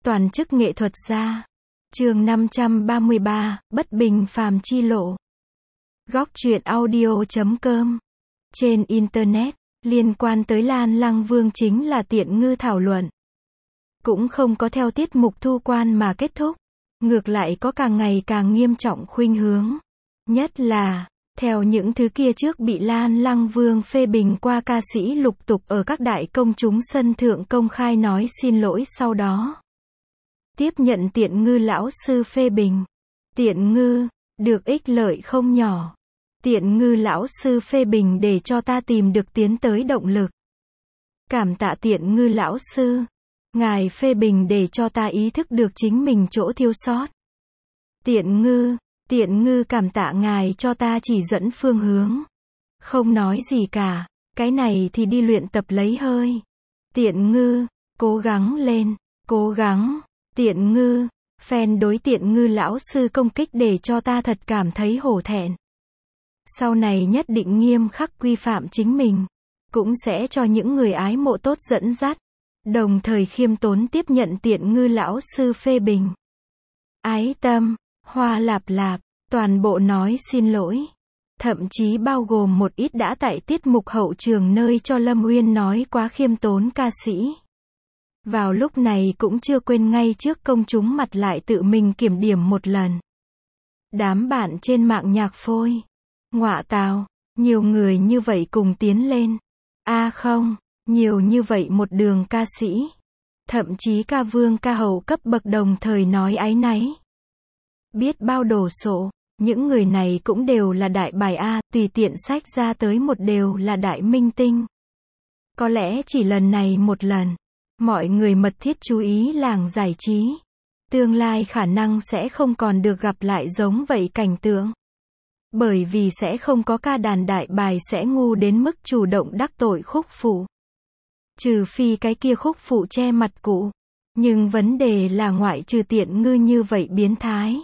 Toàn chức nghệ thuật gia. Chương 533, Bất bình phàm chi lộ. Góc truyện audio.com. Trên Internet, liên quan tới Lan Lăng Vương chính là Tiện Ngư thảo luận. Cũng không có theo tiết mục thu quan mà kết thúc. Ngược lại có càng ngày càng nghiêm trọng khuynh hướng. Nhất là, theo những thứ kia trước bị Lan Lăng Vương phê bình qua ca sĩ lục tục ở các đại công chúng sân thượng công khai nói xin lỗi sau đó. Tiếp nhận Tiện Ngư lão sư phê bình. Tiện Ngư, được ích lợi không nhỏ. Tiện Ngư lão sư phê bình để cho ta tìm được tiến tới động lực. Cảm tạ Tiện Ngư lão sư. Ngài phê bình để cho ta ý thức được chính mình chỗ thiếu sót. Tiện Ngư cảm tạ ngài cho ta chỉ dẫn phương hướng. Không nói gì cả, cái này thì đi luyện tập lấy hơi. Tiện Ngư, cố gắng lên, cố gắng. Tiện Ngư, fan đối Tiện Ngư lão sư công kích để cho ta thật cảm thấy hổ thẹn. Sau này nhất định nghiêm khắc quy phạm chính mình, cũng sẽ cho những người ái mộ tốt dẫn dắt, đồng thời khiêm tốn tiếp nhận Tiện Ngư lão sư phê bình. Ái Tâm, Hoa Lạp Lạp, toàn bộ nói xin lỗi. Thậm chí bao gồm một ít đã tại tiết mục hậu trường nơi cho Lâm Uyên nói quá khiêm tốn ca sĩ. Vào lúc này cũng chưa quên ngay trước công chúng mặt lại tự mình kiểm điểm một lần. Đám bạn trên mạng nhạc phôi. Ngọa tào, nhiều người như vậy cùng tiến lên. Không, nhiều như vậy một đường ca sĩ. Thậm chí ca vương ca hậu cấp bậc đồng thời nói áy náy. Biết bao đồ sộ, những người này cũng đều là đại bài A, tùy tiện sách ra tới một đều là đại minh tinh. Có lẽ chỉ lần này một lần, mọi người mật thiết chú ý làng giải trí. Tương lai khả năng sẽ không còn được gặp lại giống vậy cảnh tượng. Bởi vì sẽ không có ca đàn đại bài sẽ ngu đến mức chủ động đắc tội khúc phụ. Trừ phi cái kia khúc phụ che mặt cụ. Nhưng vấn đề là ngoại trừ Tiện Ngư như vậy biến thái.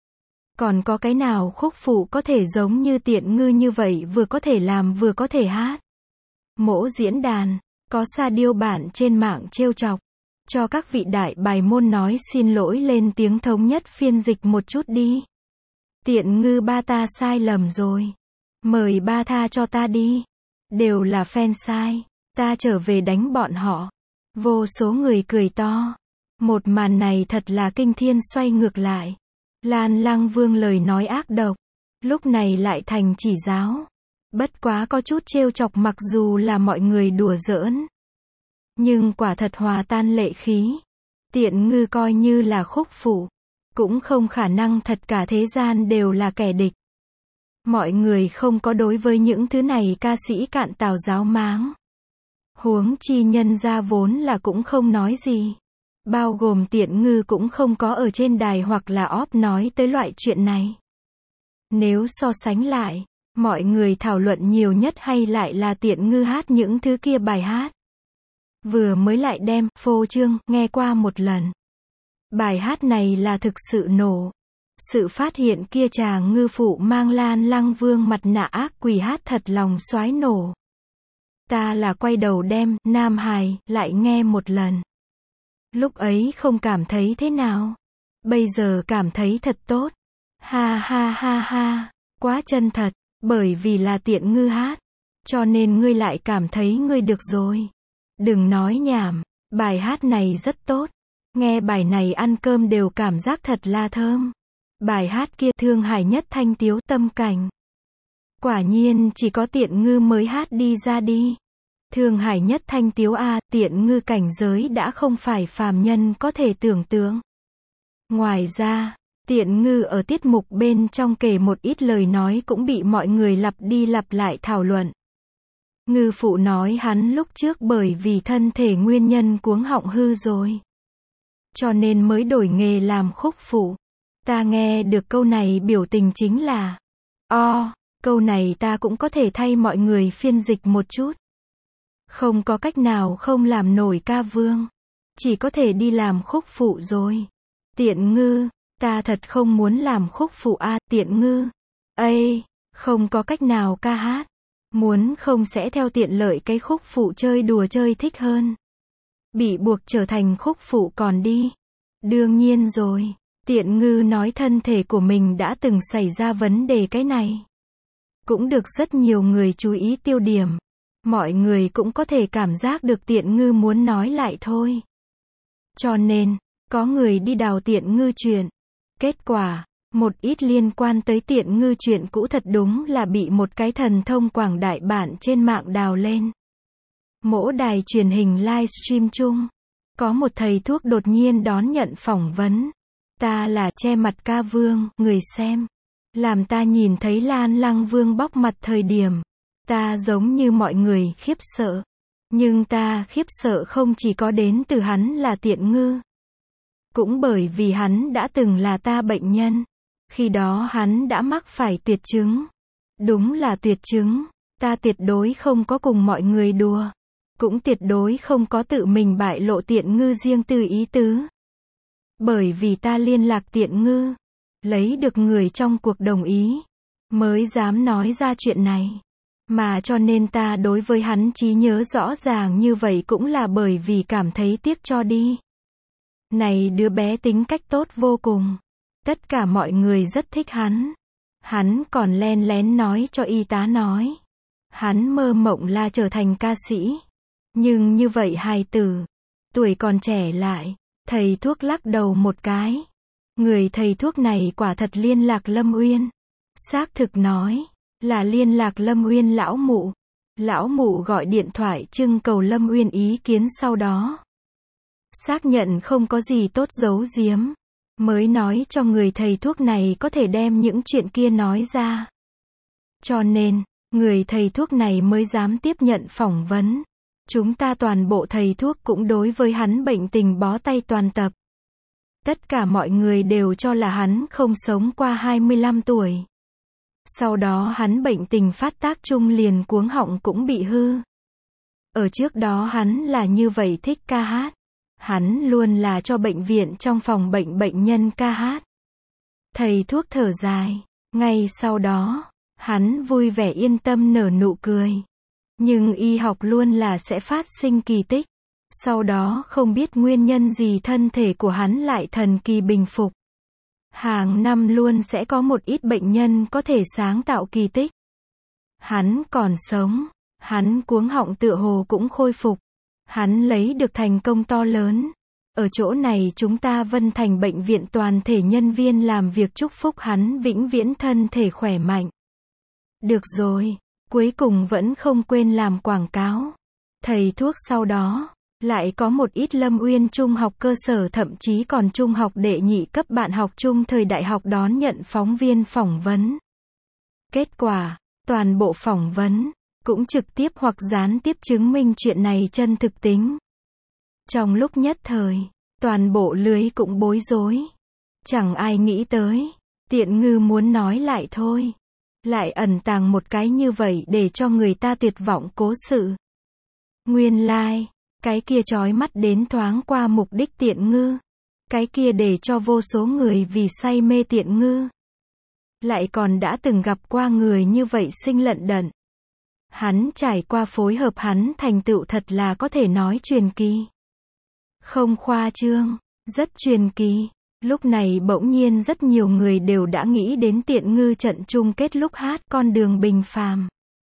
Còn có cái nào khúc phụ có thể giống như Tiện Ngư như vậy vừa có thể làm vừa có thể hát. Mỗ diễn đàn, có sa điêu bản trên mạng trêu chọc. Cho các vị đại bài môn nói xin lỗi lên tiếng thống nhất phiên dịch một chút đi. Tiện Ngư ba ta sai lầm rồi. Mời ba tha cho ta đi. Đều là fan sai. Ta trở về đánh bọn họ. Vô số người cười to. Một màn này thật là kinh thiên xoay ngược lại. Lan Lăng Vương lời nói ác độc. Lúc này lại thành chỉ giáo. Bất quá có chút trêu chọc mặc dù là mọi người đùa giỡn. Nhưng quả thật hòa tan lệ khí. Tiện Ngư coi như là khúc phụ. Cũng không khả năng thật cả thế gian đều là kẻ địch. Mọi người không có đối với những thứ này ca sĩ cạn tào giáo máng. Huống chi nhân ra vốn là cũng không nói gì. Bao gồm Tiện Ngư cũng không có ở trên đài hoặc là off nói tới loại chuyện này. Nếu so sánh lại, mọi người thảo luận nhiều nhất hay lại là Tiện Ngư hát những thứ kia bài hát. Vừa mới lại đem, phô trương, nghe qua một lần. Bài hát này là thực sự nổ. Sự phát hiện kia chàng ngư phụ mang Lan Lăng Vương mặt nạ ác quỷ hát thật lòng xoái nổ. Ta là quay đầu đem, Nam Hài, lại nghe một lần. Lúc ấy không cảm thấy thế nào. Bây giờ cảm thấy thật tốt. Ha ha ha ha, quá chân thật, bởi vì là Tiện Ngư hát. Cho nên ngươi lại cảm thấy ngươi được rồi. Đừng nói nhảm, bài hát này rất tốt. Nghe bài này ăn cơm đều cảm giác thật là thơm. Bài hát kia Thương Hải Nhất Thanh Tiếu Tâm Cảnh. Quả nhiên chỉ có Tiện Ngư mới hát đi ra đi. Thương Hải Nhất Thanh Tiếu Tiện Ngư cảnh giới đã không phải phàm nhân có thể tưởng tượng. Ngoài ra, Tiện Ngư ở tiết mục bên trong kể một ít lời nói cũng bị mọi người lặp đi lặp lại thảo luận. Ngư phụ nói hắn lúc trước bởi vì thân thể nguyên nhân cuống họng hư rồi. Cho nên mới đổi nghề làm khúc phụ. Ta nghe được câu này biểu tình chính là câu này ta cũng có thể thay mọi người phiên dịch một chút. Không có cách nào không làm nổi ca vương. Chỉ có thể đi làm khúc phụ rồi. Tiện Ngư, ta thật không muốn làm khúc phụ Tiện Ngư. Không có cách nào ca hát. Muốn không sẽ theo tiện lợi cái khúc phụ chơi đùa chơi thích hơn. Bị buộc trở thành khúc phụ còn đi. Đương nhiên rồi, Tiện Ngư nói thân thể của mình đã từng xảy ra vấn đề cái này. Cũng được rất nhiều người chú ý tiêu điểm. Mọi người cũng có thể cảm giác được Tiện Ngư muốn nói lại thôi. Cho nên, có người đi đào Tiện Ngư chuyện. Kết quả, một ít liên quan tới Tiện Ngư chuyện cũ thật đúng là bị một cái thần thông quảng đại bản trên mạng đào lên. Mỗi đài truyền hình livestream chung, có một thầy thuốc đột nhiên đón nhận phỏng vấn. Ta là che mặt ca vương, người xem. Làm ta nhìn thấy Lan Lăng Vương bóc mặt thời điểm. Ta giống như mọi người khiếp sợ. Nhưng ta khiếp sợ không chỉ có đến từ hắn là Tiện Ngư. Cũng bởi vì hắn đã từng là ta bệnh nhân. Khi đó hắn đã mắc phải tuyệt chứng. Đúng là tuyệt chứng. Ta tuyệt đối không có cùng mọi người đùa. Cũng tuyệt đối không có tự mình bại lộ Tiện Ngư riêng tư ý tứ. Bởi vì ta liên lạc Tiện Ngư, lấy được người trong cuộc đồng ý, mới dám nói ra chuyện này. Mà cho nên ta đối với hắn trí nhớ rõ ràng như vậy cũng là bởi vì cảm thấy tiếc cho đi. Này đứa bé tính cách tốt vô cùng. Tất cả mọi người rất thích hắn. Hắn còn len lén nói cho y tá nói. Hắn mơ mộng là trở thành ca sĩ. Nhưng như vậy hài tử, tuổi còn trẻ lại, thầy thuốc lắc đầu một cái. Người thầy thuốc này quả thật liên lạc Lâm Uyên. Xác thực nói, là liên lạc Lâm Uyên lão mụ. Lão mụ gọi điện thoại trưng cầu Lâm Uyên ý kiến sau đó. Xác nhận không có gì tốt giấu giếm. Mới nói cho người thầy thuốc này có thể đem những chuyện kia nói ra. Cho nên, người thầy thuốc này mới dám tiếp nhận phỏng vấn. Chúng ta toàn bộ thầy thuốc cũng đối với hắn bệnh tình bó tay toàn tập. Tất cả mọi người đều cho là hắn không sống qua 25 tuổi. Sau đó hắn bệnh tình phát tác chung liền cuống họng cũng bị hư. Ở trước đó hắn là như vậy thích ca hát. Hắn luôn là cho bệnh viện trong phòng bệnh bệnh nhân ca hát. Thầy thuốc thở dài. Ngay sau đó, hắn vui vẻ yên tâm nở nụ cười. Nhưng y học luôn là sẽ phát sinh kỳ tích. Sau đó không biết nguyên nhân gì thân thể của hắn lại thần kỳ bình phục. Hàng năm luôn sẽ có một ít bệnh nhân có thể sáng tạo kỳ tích. Hắn còn sống, hắn cuống họng tựa hồ cũng khôi phục. Hắn lấy được thành công to lớn. Ở chỗ này chúng ta Vân Thành bệnh viện toàn thể nhân viên làm việc chúc phúc hắn vĩnh viễn thân thể khỏe mạnh. Được rồi, cuối cùng vẫn không quên làm quảng cáo. Thầy thuốc sau đó, lại có một ít Lâm Uyên trung học cơ sở thậm chí còn trung học đệ nhị cấp bạn học chung thời đại học đón nhận phóng viên phỏng vấn. Kết quả, toàn bộ phỏng vấn, cũng trực tiếp hoặc gián tiếp chứng minh chuyện này chân thực tính. Trong lúc nhất thời, toàn bộ lưới cũng bối rối. Chẳng ai nghĩ tới, Tiện Ngư muốn nói lại thôi. Lại ẩn tàng một cái như vậy để cho người ta tuyệt vọng cố sự. Nguyên lai, cái kia chói mắt đến thoáng qua mục đích Tiện Ngư. Cái kia để cho vô số người vì say mê Tiện Ngư. Lại còn đã từng gặp qua người như vậy sinh lận đận. Hắn trải qua phối hợp hắn thành tựu thật là có thể nói truyền kỳ. Không khoa trương, rất truyền kỳ. Lúc này bỗng nhiên rất nhiều người đều đã nghĩ đến Tiện Ngư trận chung kết lúc hát Con đường bình phàm.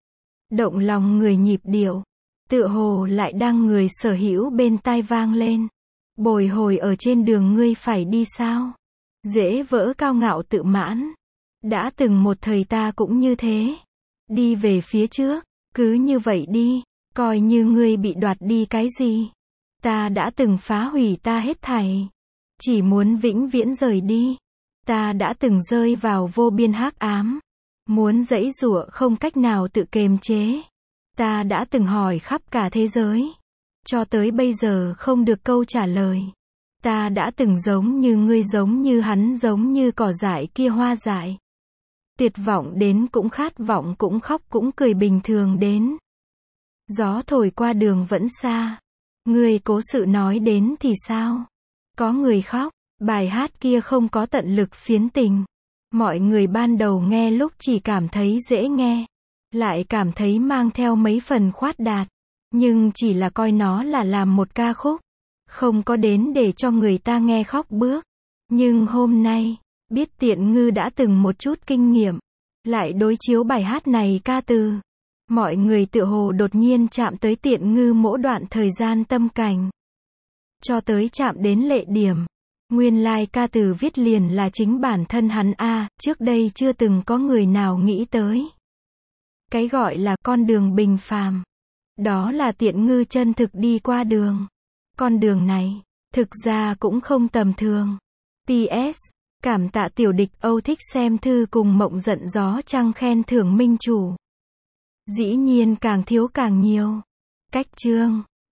Động lòng người nhịp điệu, tựa hồ lại đang người sở hữu bên tai vang lên. Bồi hồi ở trên đường ngươi phải đi sao? Dễ vỡ cao ngạo tự mãn. Đã từng một thời ta cũng như thế. Đi về phía trước, cứ như vậy đi, coi như ngươi bị đoạt đi cái gì. Ta đã từng phá hủy ta hết thảy. Chỉ muốn vĩnh viễn rời đi. Ta đã từng rơi vào vô biên hắc ám. Muốn giãy giụa không cách nào tự kiềm chế. Ta đã từng hỏi khắp cả thế giới. Cho tới bây giờ không được câu trả lời. Ta đã từng giống như ngươi giống như hắn giống như cỏ dại kia hoa dại. Tuyệt vọng đến cũng khát vọng cũng khóc cũng cười bình thường đến. Gió thổi qua đường vẫn xa. Ngươi cố sự nói đến thì sao? Có người khóc, bài hát kia không có tận lực phiến tình. Mọi người ban đầu nghe lúc chỉ cảm thấy dễ nghe. Lại cảm thấy mang theo mấy phần khoát đạt. Nhưng chỉ là coi nó là làm một ca khúc. Không có đến để cho người ta nghe khóc bước. Nhưng hôm nay, biết Tiện Ngư đã từng một chút kinh nghiệm, lại đối chiếu bài hát này ca từ. Mọi người tựa hồ đột nhiên chạm tới Tiện Ngư mỗi đoạn thời gian tâm cảnh. Cho tới chạm đến lệ điểm. Nguyên lai ca từ viết liền là chính bản thân hắn a, trước đây chưa từng có người nào nghĩ tới. Cái gọi là con đường bình phàm. Đó là Tiện Ngư chân thực đi qua đường. Con đường này, thực ra cũng không tầm thường. PS, cảm tạ tiểu địch Âu thích xem thư cùng Mộng Giận Gió Trăng khen thưởng minh chủ. Dĩ nhiên càng thiếu càng nhiều. Cách chương